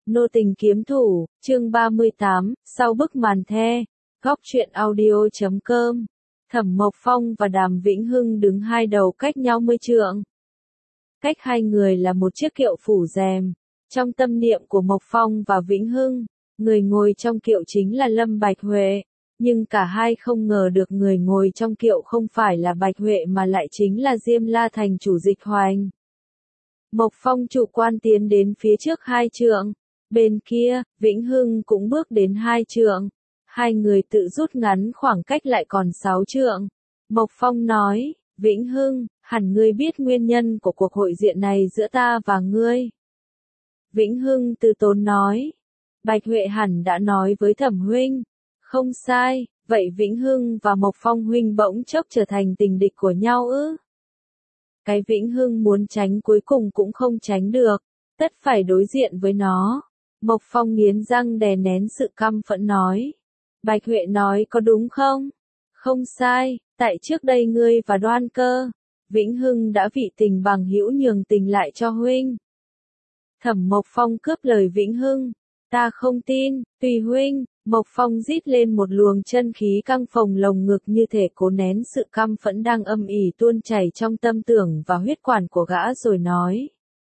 Nô tình kiếm thủ, chương 38, sau bức màn the, góc truyện audio.com. Thẩm Mộc Phong và Đàm Vĩnh Hưng đứng hai đầu cách nhau 10 trượng. Cách hai người là một chiếc kiệu phủ rèm. Trong tâm niệm của Mộc Phong và Vĩnh Hưng, người ngồi trong kiệu chính là Lâm Bạch Huệ. Nhưng cả hai không ngờ được người ngồi trong kiệu không phải là Bạch Huệ mà lại chính là Diêm La Thành chủ Dịch Hoành. Mộc Phong chủ quan tiến đến phía trước 2 trượng. Bên kia, Vĩnh Hưng cũng bước đến 2 trượng. Hai người tự rút ngắn khoảng cách lại còn 6 trượng. Mộc Phong nói, Vĩnh Hưng, hẳn ngươi biết nguyên nhân của cuộc hội diện này giữa ta và ngươi. Vĩnh Hưng từ tốn nói, Bạch Huệ hẳn đã nói với Thẩm huynh. Không sai, vậy Vĩnh Hưng và Mộc Phong huynh bỗng chốc trở thành tình địch của nhau ư? Cái Vĩnh Hưng muốn tránh cuối cùng cũng không tránh được, tất phải đối diện với nó. Mộc Phong nghiến răng đè nén sự căm phẫn nói. Bạch Huệ nói có đúng không? Không sai, tại trước đây ngươi và Đoan Cơ, Vĩnh Hưng đã vị tình bằng hữu nhường tình lại cho huynh. Thẩm Mộc Phong cướp lời Vĩnh Hưng. Ta không tin, tùy huynh. Mộc Phong rít lên một luồng chân khí căng phồng lồng ngực như thể cố nén sự căm phẫn đang âm ỉ tuôn chảy trong tâm tưởng và huyết quản của gã rồi nói.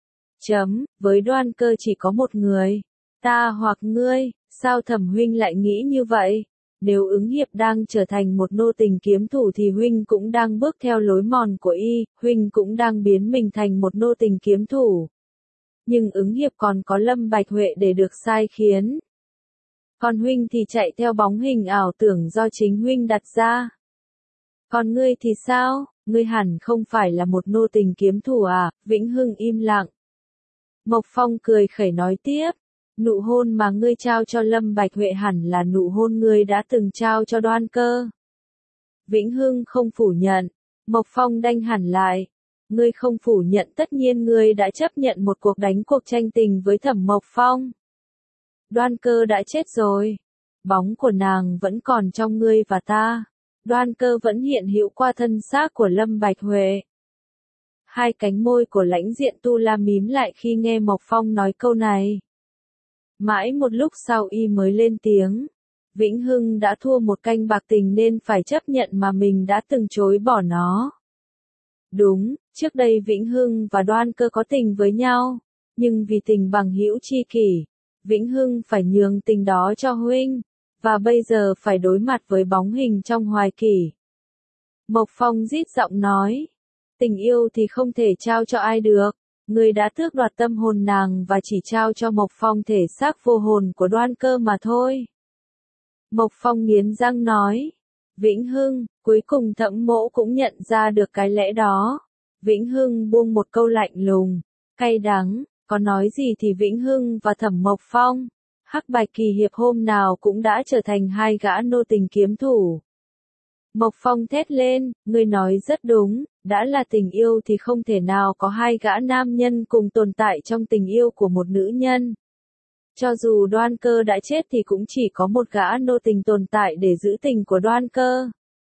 Với Đoan Cơ chỉ có một người. Ta hoặc ngươi, sao Thẩm huynh lại nghĩ như vậy? Nếu ứng hiệp đang trở thành một nô tình kiếm thủ thì huynh cũng đang bước theo lối mòn của y, huynh cũng đang biến mình thành một nô tình kiếm thủ. Nhưng ứng hiệp còn có Lâm Bạch Huệ để được sai khiến. Còn huynh thì chạy theo bóng hình ảo tưởng do chính huynh đặt ra. Còn ngươi thì sao? Ngươi hẳn không phải là một nô tình kiếm thủ à? Vĩnh Hưng im lặng. Mộc Phong cười khẩy nói tiếp. Nụ hôn mà ngươi trao cho Lâm Bạch Huệ hẳn là nụ hôn ngươi đã từng trao cho Đoan Cơ. Vĩnh Hưng không phủ nhận. Mộc Phong đanh hẳn lại. Ngươi không phủ nhận, tất nhiên ngươi đã chấp nhận một cuộc tranh tình với Thẩm Mộc Phong. Đoan Cơ đã chết rồi. Bóng của nàng vẫn còn trong ngươi và ta. Đoan Cơ vẫn hiện hữu qua thân xác của Lâm Bạch Huệ. Hai cánh môi của Lãnh Diện Tu La mím lại khi nghe Mộc Phong nói câu này. Mãi một lúc sau y mới lên tiếng. Vĩnh Hưng đã thua một canh bạc tình nên phải chấp nhận mà mình đã từng chối bỏ nó. Đúng, trước đây Vĩnh Hưng và Đoan Cơ có tình với nhau. Nhưng vì tình bằng hữu tri kỷ, Vĩnh Hưng phải nhường tình đó cho huynh. Và bây giờ phải đối mặt với bóng hình trong hoài kỷ. Mộc Phong rít giọng nói. Tình yêu thì không thể trao cho ai được. Ngươi đã tước đoạt tâm hồn nàng và chỉ trao cho Mộc Phong thể xác vô hồn của Đoan Cơ mà thôi. Mộc Phong nghiến răng nói. Vĩnh Hưng, cuối cùng Thẩm mỗ cũng nhận ra được cái lẽ đó. Vĩnh Hưng buông một câu lạnh lùng, cay đắng, có nói gì thì Vĩnh Hưng và Thẩm Mộc Phong, Hắc Bạch Kỳ Hiệp hôm nào cũng đã trở thành hai gã nô tình kiếm thủ. Mộc Phong thét lên, ngươi nói rất đúng, đã là tình yêu thì không thể nào có hai gã nam nhân cùng tồn tại trong tình yêu của một nữ nhân. Cho dù Đoan Cơ đã chết thì cũng chỉ có một gã nô tình tồn tại để giữ tình của Đoan Cơ.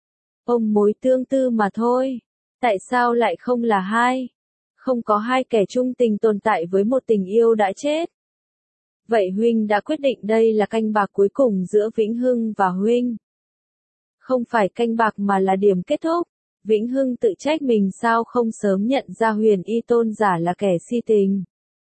Ôm mối tương tư mà thôi. Tại sao lại không là hai? Không có hai kẻ chung tình tồn tại với một tình yêu đã chết. Vậy huynh đã quyết định đây là canh bạc cuối cùng giữa Vĩnh Hưng và huynh. Không phải canh bạc mà là điểm kết thúc. Vĩnh Hưng tự trách mình sao không sớm nhận ra Huyền Y tôn giả là kẻ si tình.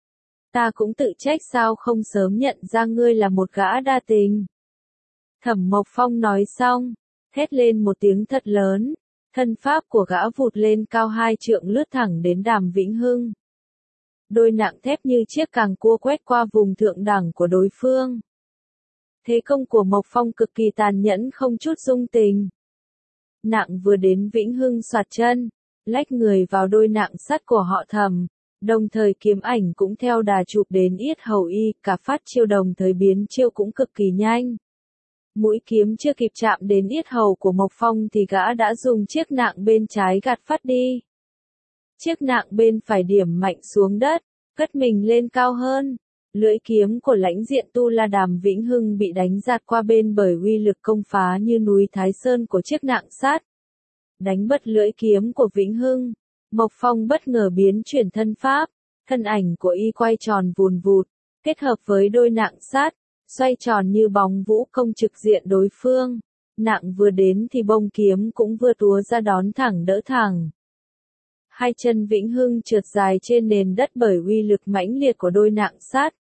Ta cũng tự trách sao không sớm nhận ra ngươi là một gã đa tình. Thẩm Mộc Phong nói xong, thét lên một tiếng thật lớn, thân pháp của gã vụt lên cao 2 trượng lướt thẳng đến Đàm Vĩnh Hưng. Đôi nạng thép như chiếc càng cua quét qua vùng thượng đẳng của đối phương. Thế công của Mộc Phong cực kỳ tàn nhẫn không chút dung tình. Nạng vừa đến Vĩnh Hưng xoạt chân, lách người vào đôi nạng sắt của họ Thẩm. Đồng thời kiếm ảnh cũng theo đà chụp đến yết hầu y, cả phát chiêu đồng thời biến chiêu cũng cực kỳ nhanh. Mũi kiếm chưa kịp chạm đến yết hầu của Mộc Phong thì gã đã dùng chiếc nạng bên trái gạt phát đi. Chiếc nạng bên phải điểm mạnh xuống đất, cất mình lên cao hơn. Lưỡi kiếm của Lãnh Diện Tu La Đàm Vĩnh Hưng bị đánh giạt qua bên bởi uy lực công phá như núi Thái Sơn của chiếc nạng sắt. Đánh bật lưỡi kiếm của Vĩnh Hưng. Mộc Phong bất ngờ biến chuyển thân pháp, thân ảnh của y quay tròn vùn vụt, kết hợp với đôi nạng sắt, xoay tròn như bóng vũ công trực diện đối phương. Nạng vừa đến thì bông kiếm cũng vừa túa ra đón thẳng đỡ thẳng. Hai chân Vĩnh Hưng trượt dài trên nền đất bởi uy lực mãnh liệt của đôi nạng sắt.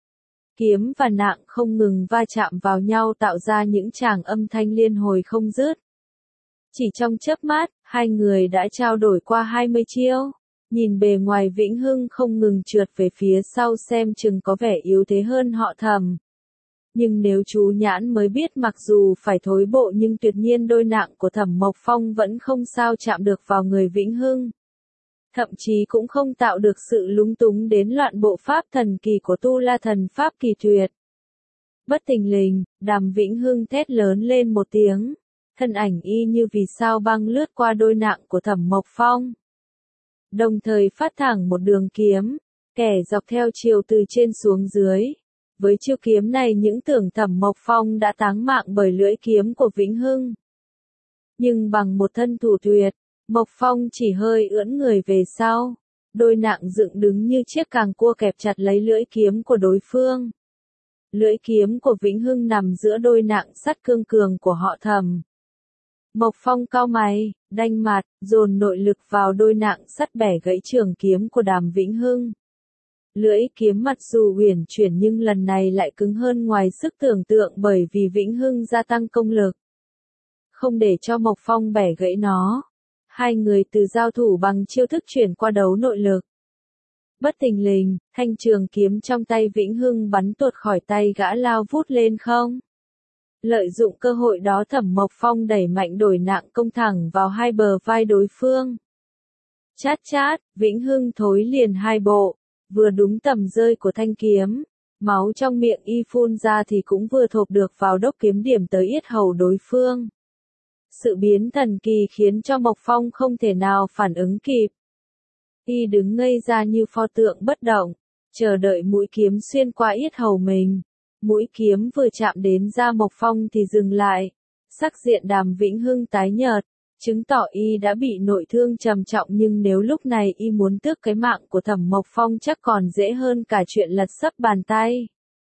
Kiếm và nạng không ngừng va chạm vào nhau tạo ra những tràng âm thanh liên hồi không dứt. Chỉ trong chớp mắt, hai người đã trao đổi qua 20 chiêu. Nhìn bề ngoài Vĩnh Hưng không ngừng trượt về phía sau xem chừng có vẻ yếu thế hơn họ Thẩm. Nhưng nếu chú nhãn mới biết mặc dù phải thối bộ nhưng tuyệt nhiên đôi nạng của Thẩm Mộc Phong vẫn không sao chạm được vào người Vĩnh Hưng. Thậm chí cũng không tạo được sự lúng túng đến loạn bộ pháp thần kỳ của Tu La Thần Pháp kỳ tuyệt. Bất thình lình, Đàm Vĩnh Hưng thét lớn lên một tiếng. Thân ảnh y như vì sao băng lướt qua đôi nạng của Thẩm Mộc Phong. Đồng thời phát thẳng một đường kiếm, kẻ dọc theo chiều từ trên xuống dưới. Với chiêu kiếm này những tưởng Thẩm Mộc Phong đã táng mạng bởi lưỡi kiếm của Vĩnh Hưng. Nhưng bằng một thân thủ tuyệt, Mộc Phong chỉ hơi ưỡn người về sau. Đôi nạng dựng đứng như chiếc càng cua kẹp chặt lấy lưỡi kiếm của đối phương. Lưỡi kiếm của Vĩnh Hưng nằm giữa đôi nạng sắt cương cường của họ Thẩm. Mộc Phong cau mày, đanh mặt, dồn nội lực vào đôi nạng sắt bẻ gãy trường kiếm của Đàm Vĩnh Hưng. Lưỡi kiếm mặc dù uyển chuyển nhưng lần này lại cứng hơn ngoài sức tưởng tượng bởi vì Vĩnh Hưng gia tăng công lực. Không để cho Mộc Phong bẻ gãy nó. Hai người từ giao thủ bằng chiêu thức chuyển qua đấu nội lực. Bất thình lình, thanh trường kiếm trong tay Vĩnh Hưng bắn tuột khỏi tay gã lao vút lên không. Lợi dụng cơ hội đó Thẩm Mộc Phong đẩy mạnh đổi nạng công thẳng vào hai bờ vai đối phương. Chát chát, Vĩnh Hưng thối liền hai bộ, vừa đúng tầm rơi của thanh kiếm. Máu trong miệng y phun ra thì cũng vừa thộp được vào đốc kiếm điểm tới yết hầu đối phương. Sự biến thần kỳ khiến cho Mộc Phong không thể nào phản ứng kịp. Y đứng ngây ra như pho tượng bất động, chờ đợi mũi kiếm xuyên qua yết hầu mình. Mũi kiếm vừa chạm đến da Mộc Phong thì dừng lại. Sắc diện Đàm Vĩnh Hưng tái nhợt, chứng tỏ y đã bị nội thương trầm trọng nhưng nếu lúc này y muốn tước cái mạng của Thẩm Mộc Phong chắc còn dễ hơn cả chuyện lật sấp bàn tay.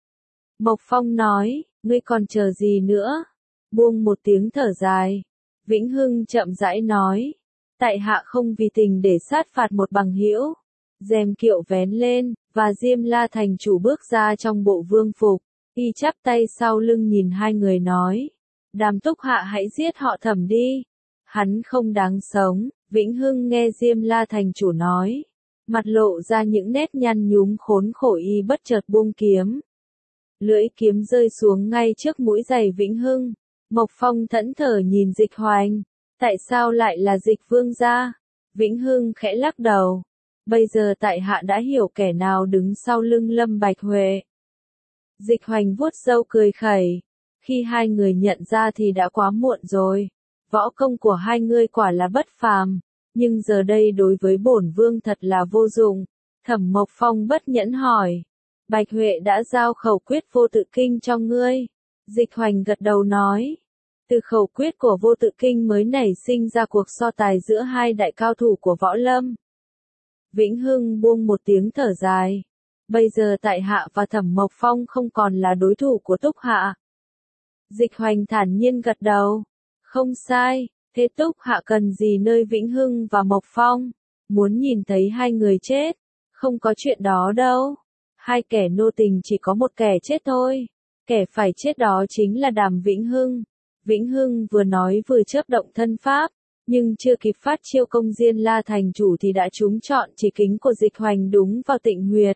Mộc Phong nói, ngươi còn chờ gì nữa? Buông một tiếng thở dài. Vĩnh Hưng chậm rãi nói, tại hạ không vì tình để sát phạt một bằng hữu. Rèm kiệu vén lên, và Diêm La thành chủ bước ra trong bộ vương phục. Y chắp tay sau lưng nhìn hai người nói, Đàm Túc Hạ hãy giết họ Thẩm đi. Hắn không đáng sống. Vĩnh Hưng nghe Diêm La thành chủ nói, mặt lộ ra những nét nhăn nhúm khốn khổ y bất chợt buông kiếm. Lưỡi kiếm rơi xuống ngay trước mũi giày Vĩnh Hưng. Mộc Phong thẫn thờ nhìn Dịch Hoành. Tại sao lại là Dịch vương gia? Vĩnh Hưng khẽ lắc đầu. Bây giờ tại hạ đã hiểu kẻ nào đứng sau lưng Lâm Bạch Huệ. Dịch Hoành vuốt râu cười khẩy. Khi hai người nhận ra thì đã quá muộn rồi. Võ công của hai ngươi quả là bất phàm. Nhưng giờ đây đối với bổn vương thật là vô dụng. Thẩm Mộc Phong bất nhẫn hỏi. Bạch Huệ đã giao khẩu quyết vô tự kinh cho ngươi. Dịch Hoành gật đầu nói. Từ khẩu quyết của vô tự kinh mới nảy sinh ra cuộc so tài giữa hai đại cao thủ của võ lâm. Vĩnh Hưng buông một tiếng thở dài. Bây giờ tại hạ và Thẩm Mộc Phong không còn là đối thủ của Túc Hạ. Dịch Hoành thản nhiên gật đầu. Không sai, thế Túc Hạ cần gì nơi Vĩnh Hưng và Mộc Phong? Muốn nhìn thấy hai người chết? Không có chuyện đó đâu. Hai kẻ nô tình chỉ có một kẻ chết thôi. Kẻ phải chết đó chính là Đàm Vĩnh Hưng. Vĩnh Hưng vừa nói vừa chớp động thân pháp, nhưng chưa kịp phát chiêu công Diên La thành chủ thì đã trúng trọn chỉ kính của Dịch Hoành đúng vào tịnh huyệt.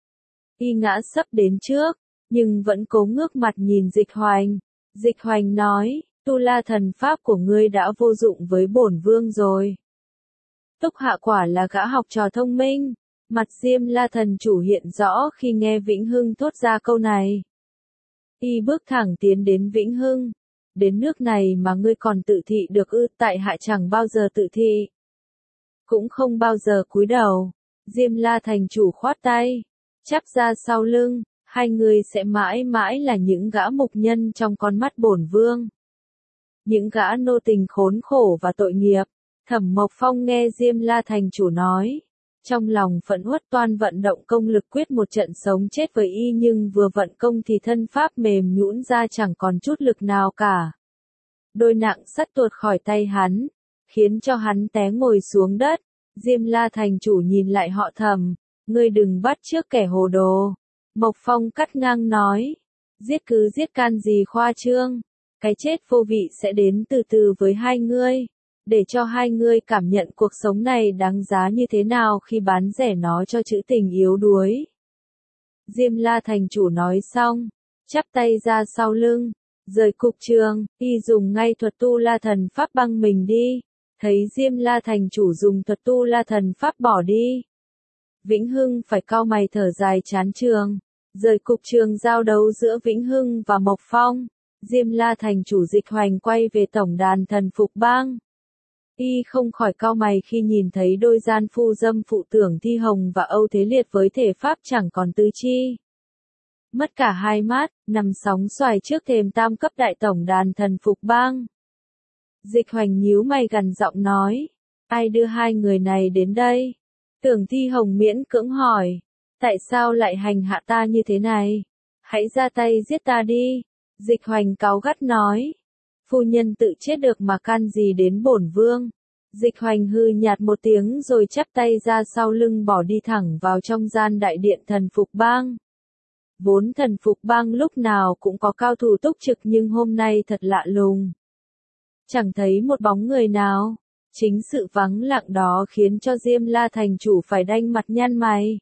Y ngã sấp đến trước, nhưng vẫn cố ngước mặt nhìn Dịch Hoành. Dịch Hoành nói, Tu La thần pháp của ngươi đã vô dụng với bổn vương rồi. Túc Hạ quả là gã học trò thông minh. Mặt Diêm La thần chủ hiện rõ khi nghe Vĩnh Hưng thốt ra câu này. Y bước thẳng tiến đến Vĩnh Hưng. Đến nước này mà ngươi còn tự thị được ư? Tại hạ chẳng bao giờ tự thị. Cũng không bao giờ cúi đầu. Diêm La thành chủ khoát tay. Chắp ra sau lưng. Hai người sẽ mãi mãi là những gã mục nhân trong con mắt bổn vương. Những gã nô tình khốn khổ và tội nghiệp. Thẩm Mộc Phong nghe Diêm La thành chủ nói. Trong lòng phẫn uất toan vận động công lực quyết một trận sống chết với y nhưng vừa vận công thì thân pháp mềm nhũn ra chẳng còn chút lực nào cả. Đôi nặng sắt tuột khỏi tay hắn, khiến cho hắn té ngồi xuống đất. Diêm La thành chủ nhìn lại họ Thẩm, ngươi đừng bắt chước kẻ hồ đồ. Mộc Phong cắt ngang nói, giết cứ giết can gì khoa trương, cái chết vô vị sẽ đến từ từ với hai ngươi, để cho hai ngươi cảm nhận cuộc sống này đáng giá như thế nào khi bán rẻ nó cho chữ tình yếu đuối. Diêm La thành chủ nói xong, chắp tay ra sau lưng, rời cục trường, y dùng ngay thuật tu la thần pháp băng mình đi. Thấy Diêm La thành chủ dùng thuật tu la thần pháp bỏ đi, Vĩnh Hưng phải cau mày thở dài chán trường. Rời cục trường giao đấu giữa Vĩnh Hưng và Mộc Phong, Diêm La thành chủ Dịch Hoành quay về tổng đàn Thần Phục Bang. Y không khỏi cau mày khi nhìn thấy đôi gian phu dâm phụ Tưởng Thi Hồng và Âu Thế Liệt với thể pháp chẳng còn tứ chi. Mất cả hai mắt, nằm sóng xoài trước thềm tam cấp đại tổng đàn Thần Phục Bang. Dịch Hoành nhíu mày gằn giọng nói, ai đưa hai người này đến đây? Tưởng Thi Hồng miễn cưỡng hỏi, tại sao lại hành hạ ta như thế này? Hãy ra tay giết ta đi. Dịch Hoành cáu gắt nói, phu nhân tự chết được mà can gì đến bổn vương. Dịch Hoành hừ nhạt một tiếng rồi chắp tay ra sau lưng bỏ đi thẳng vào trong gian đại điện Thần Phục Bang. Vốn Thần Phục Bang lúc nào cũng có cao thủ túc trực nhưng hôm nay thật lạ lùng. Chẳng thấy một bóng người nào. Chính sự vắng lặng đó khiến cho Diêm La thành chủ phải đanh mặt nhăn mày.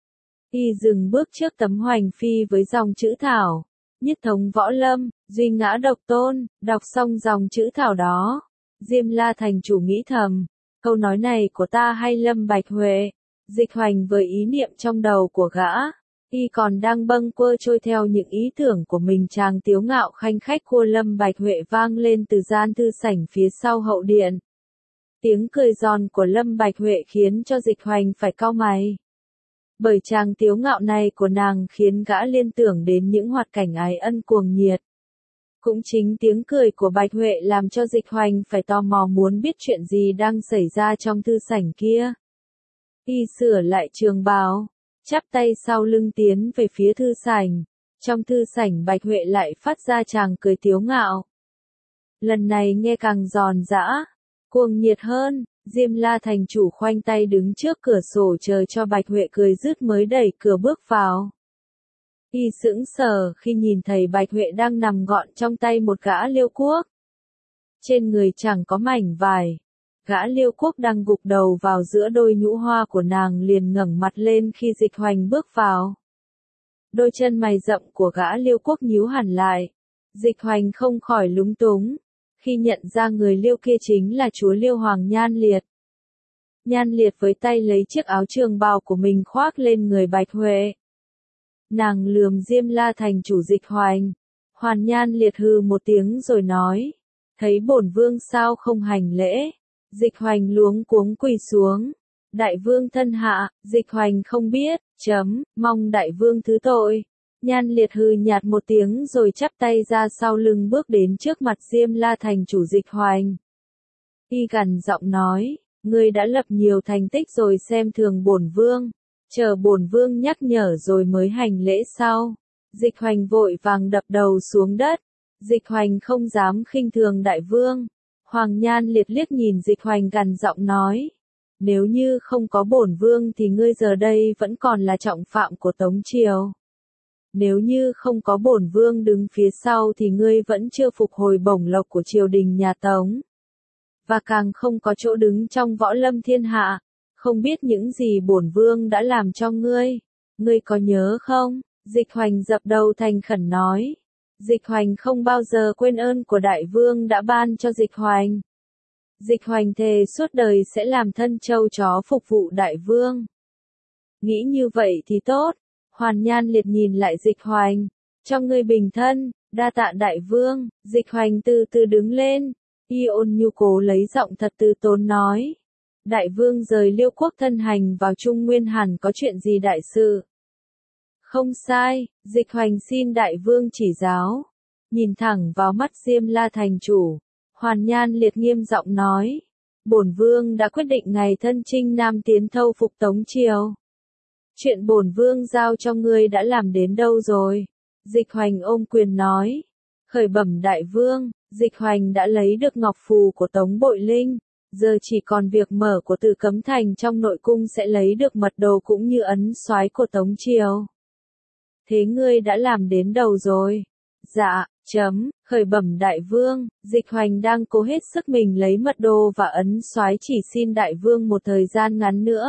Y dừng bước trước tấm hoành phi với dòng chữ thảo, nhất thống võ lâm, duy ngã độc tôn. Đọc xong dòng chữ thảo đó, Diêm La thành chủ nghĩ thầm, câu nói này của ta hay Lâm Bạch Huệ? Dịch Hoành với ý niệm trong đầu của gã, y còn đang bâng quơ trôi theo những ý tưởng của mình, chàng tiếu ngạo khanh khách của Lâm Bạch Huệ vang lên từ gian thư sảnh phía sau hậu điện. Tiếng cười giòn của Lâm Bạch Huệ khiến cho Dịch Hoành phải cau mày. Bởi chàng tiếu ngạo này của nàng khiến gã liên tưởng đến những hoạt cảnh ái ân cuồng nhiệt. Cũng chính tiếng cười của Bạch Huệ làm cho Dịch Hoành phải tò mò muốn biết chuyện gì đang xảy ra trong thư sảnh kia. Y sửa lại trường bào, chắp tay sau lưng tiến về phía thư sảnh. Trong thư sảnh Bạch Huệ lại phát ra tràng cười tiếu ngạo. Lần này nghe càng giòn giã, cuồng nhiệt hơn. Diêm La thành chủ khoanh tay đứng trước cửa sổ chờ cho Bạch Huệ cười dứt mới đẩy cửa bước vào. Y sững sờ khi nhìn thấy Bạch Huệ đang nằm gọn trong tay một gã liêu quốc. Trên người chẳng có mảnh vải. Gã liêu quốc đang gục đầu vào giữa đôi nhũ hoa của nàng liền ngẩng mặt lên khi Dịch Hoành bước vào. Đôi chân mày rậm của gã liêu quốc nhíu hẳn lại. Dịch Hoành không khỏi lúng túng khi nhận ra người liêu kia chính là chúa liêu hoàng Nhan Liệt. Nhan Liệt với tay lấy chiếc áo trường bào của mình khoác lên người Bạch Huệ. Nàng lườm Diêm La thành chủ Dịch Hoành. Hoàn Nhan Liệt hừ một tiếng rồi nói, thấy bổn vương sao không hành lễ? Dịch Hoành luống cuống quỳ xuống. Đại vương thân hạ. Dịch Hoành không biết, mong đại vương thứ tội. Nhan Liệt hừ nhạt một tiếng rồi chắp tay ra sau lưng bước đến trước mặt Diêm La thành chủ Dịch Hoành. Y gằn giọng nói, ngươi đã lập nhiều thành tích rồi xem thường bổn vương, chờ bổn vương nhắc nhở rồi mới hành lễ sau. Dịch Hoành vội vàng đập đầu xuống đất. Dịch Hoành không dám khinh thường đại vương. Hoàng Nhan Liệt liếc nhìn Dịch Hoành gằn giọng nói, nếu như không có bổn vương thì ngươi giờ đây vẫn còn là trọng phạm của Tống triều. Nếu như không có bổn vương đứng phía sau thì ngươi vẫn chưa phục hồi bổng lộc của triều đình nhà Tống. Và càng không có chỗ đứng trong võ lâm thiên hạ. Không biết những gì bổn vương đã làm cho ngươi. Ngươi có nhớ không? Dịch Hoành dập đầu thành khẩn nói. Dịch Hoành không bao giờ quên ơn của đại vương đã ban cho Dịch Hoành. Dịch Hoành thề suốt đời sẽ làm thân trâu chó phục vụ đại vương. Nghĩ như vậy thì tốt. Hoàn Nhan Liệt nhìn lại Dịch Hoành. Cho ngươi bình thân, đa tạ đại vương. Dịch Hoành từ từ đứng lên. Y ôn nhu cố lấy giọng thật từ tốn nói. Đại vương rời Liêu quốc thân hành vào Trung Nguyên hẳn có chuyện gì đại sự? Không sai, Dịch Hoành xin đại vương chỉ giáo. Nhìn thẳng vào mắt Diêm La thành chủ, Hoàn Nhan Liệt nghiêm giọng nói. bổn vương đã quyết định ngày thân chinh Nam tiến thâu phục Tống Triều. Chuyện bổn vương giao cho ngươi đã làm đến đâu rồi? Dịch Hoành ôm quyền nói. Khởi bẩm đại vương, Dịch Hoành đã lấy được ngọc phù của Tống Bội Linh, giờ chỉ còn việc mở của Tử Cấm Thành trong nội cung sẽ lấy được mật đồ cũng như ấn soái của Tống Triều. Thế ngươi đã làm đến đầu rồi. Dạ, khởi bẩm đại vương, Dịch Hoành đang cố hết sức mình lấy mật đồ và ấn soái, chỉ xin đại vương một thời gian ngắn nữa.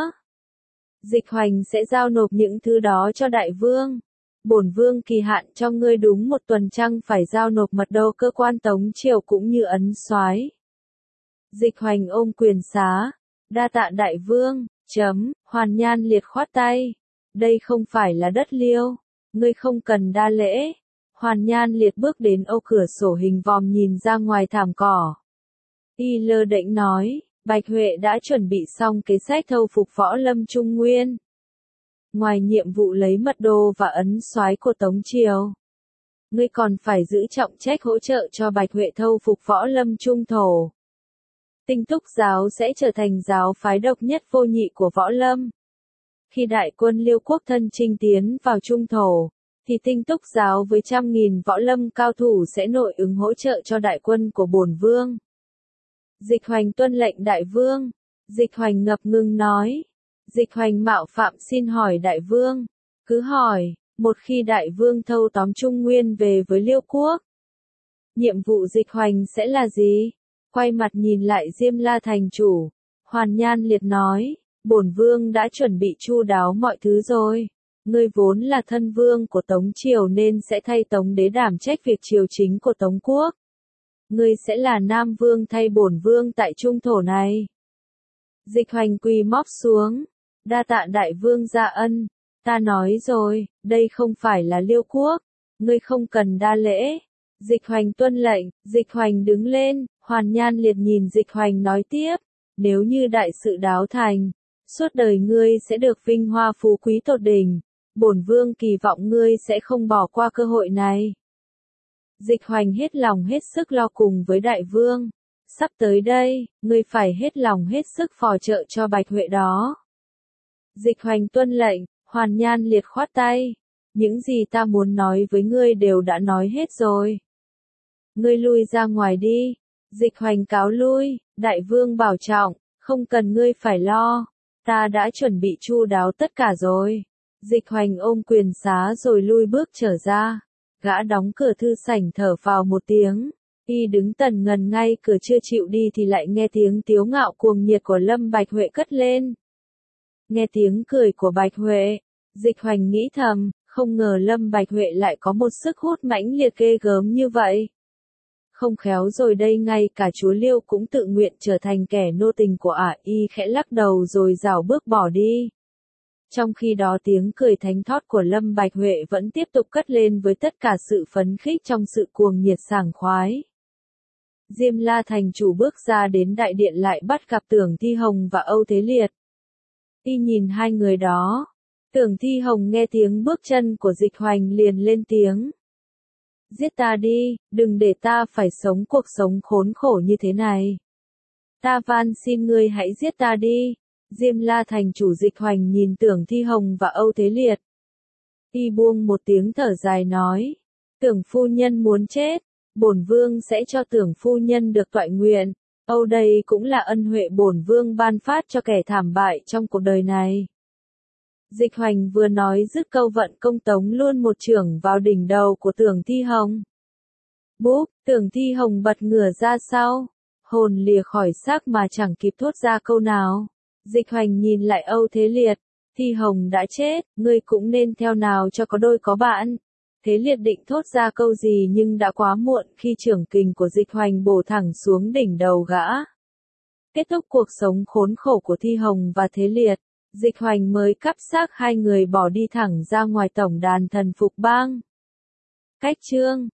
Dịch Hoành sẽ giao nộp những thứ đó cho đại vương. Bổn vương kỳ hạn cho ngươi đúng 1 tuần, chăng phải giao nộp mật đồ cơ quan Tống Triều cũng như ấn soái. Dịch Hoành ôm quyền xá. Đa tạ đại vương. Hoàn Nhan Liệt khoát tay. Đây không phải là đất Liêu. Ngươi không cần đa lễ. Hoàn Nhan Liệt bước đến ô cửa sổ hình vòm nhìn ra ngoài thảm cỏ. Y lơ đễnh nói, Bạch Huệ đã chuẩn bị xong kế sách thâu phục Võ Lâm Trung Nguyên. Ngoài nhiệm vụ lấy mật đồ và ấn soái của Tống Triều, ngươi còn phải giữ trọng trách hỗ trợ cho Bạch Huệ thâu phục Võ Lâm Trung Thổ. Tinh Túc giáo sẽ trở thành giáo phái độc nhất vô nhị của Võ Lâm. Khi đại quân Liêu quốc thân chinh tiến vào Trung Thổ, thì Tinh Túc giáo với 100.000 võ lâm cao thủ sẽ nội ứng hỗ trợ cho đại quân của bổn vương. Dịch Hoành tuân lệnh đại vương. Dịch Hoành ngập ngừng nói. Dịch Hoành mạo phạm xin hỏi đại vương. Cứ hỏi, một khi đại vương thâu tóm Trung Nguyên về với Liêu quốc, nhiệm vụ Dịch Hoành sẽ là gì? Quay mặt nhìn lại Diêm La thành chủ, Hoàn Nhan Liệt nói, bổn vương đã chuẩn bị chu đáo mọi thứ rồi. Ngươi vốn là thân vương của Tống Triều nên sẽ thay Tống đế đảm trách việc triều chính của Tống quốc. Ngươi sẽ là Nam vương thay bổn vương tại Trung Thổ này. Dịch Hoành quỳ móc xuống. Đa tạ đại vương gia ân. Ta nói rồi, đây không phải là Liêu quốc. Ngươi không cần đa lễ. Dịch Hoành tuân lệnh. Dịch Hoành đứng lên. Hoàn Nhan Liệt nhìn Dịch Hoành nói tiếp. Nếu như đại sự đáo thành, suốt đời ngươi sẽ được vinh hoa phú quý tột đỉnh. Bổn vương kỳ vọng ngươi sẽ không bỏ qua cơ hội này. Dịch Hoành hết lòng hết sức lo cùng với đại vương. Sắp tới đây, ngươi phải hết lòng hết sức phò trợ cho Bạch Huệ đó. Dịch Hoành tuân lệnh. Hoàn Nhan Liệt khoát tay. Những gì ta muốn nói với ngươi đều đã nói hết rồi. Ngươi lui ra ngoài đi. Dịch Hoành cáo lui. Đại vương bảo trọng, không cần ngươi phải lo. Ta đã chuẩn bị chu đáo tất cả rồi. Dịch Hoành ôm quyền xá rồi lui bước trở ra. Gã đóng cửa thư sảnh thở phào một tiếng. Y đứng tần ngần ngay cửa chưa chịu đi thì lại nghe tiếng tiếu ngạo cuồng nhiệt của Lâm Bạch Huệ cất lên. Nghe tiếng cười của Bạch Huệ, Dịch Hoành nghĩ thầm, không ngờ Lâm Bạch Huệ lại có một sức hút mãnh liệt ghê gớm như vậy. Không khéo rồi đây, ngay cả chúa Liêu cũng tự nguyện trở thành kẻ nô tình của ả. Y khẽ lắc đầu rồi rảo bước bỏ đi. Trong khi đó tiếng cười thánh thót của Lâm Bạch Huệ vẫn tiếp tục cất lên với tất cả sự phấn khích trong sự cuồng nhiệt sảng khoái. Diêm La thành chủ bước ra đến đại điện lại bắt gặp Tưởng Thi Hồng và Âu Thế Liệt. Y nhìn hai người đó. Tưởng Thi Hồng nghe tiếng bước chân của Dịch Hoành liền lên tiếng. Giết ta đi, đừng để ta phải sống cuộc sống khốn khổ như thế này. Ta van xin ngươi hãy giết ta đi. Diêm La thành chủ Dịch Hoành nhìn Tưởng Thi Hồng và Âu Thế Liệt. Y buông một tiếng thở dài nói. Tưởng phu nhân muốn chết, bổn vương sẽ cho Tưởng phu nhân được toại nguyện. Âu đây cũng là ân huệ bổn vương ban phát cho kẻ thảm bại trong cuộc đời này. Dịch Hoành vừa nói dứt câu vận công tống luôn một chưởng vào đỉnh đầu của Tưởng Thi Hồng. Bốp, Tưởng Thi Hồng bật ngửa ra sau, hồn lìa khỏi xác mà chẳng kịp thốt ra câu nào. Dịch Hoành nhìn lại Âu Thế Liệt. Thi Hồng đã chết, ngươi cũng nên theo nào cho có đôi có bạn. Thế Liệt định thốt ra câu gì nhưng đã quá muộn khi chưởng kình của Dịch Hoành bổ thẳng xuống đỉnh đầu gã. Kết thúc cuộc sống khốn khổ của Thi Hồng và Thế Liệt, Dịch Hoành mới cắp xác hai người bỏ đi thẳng ra ngoài tổng đàn Thần Phục Bang. Cách chương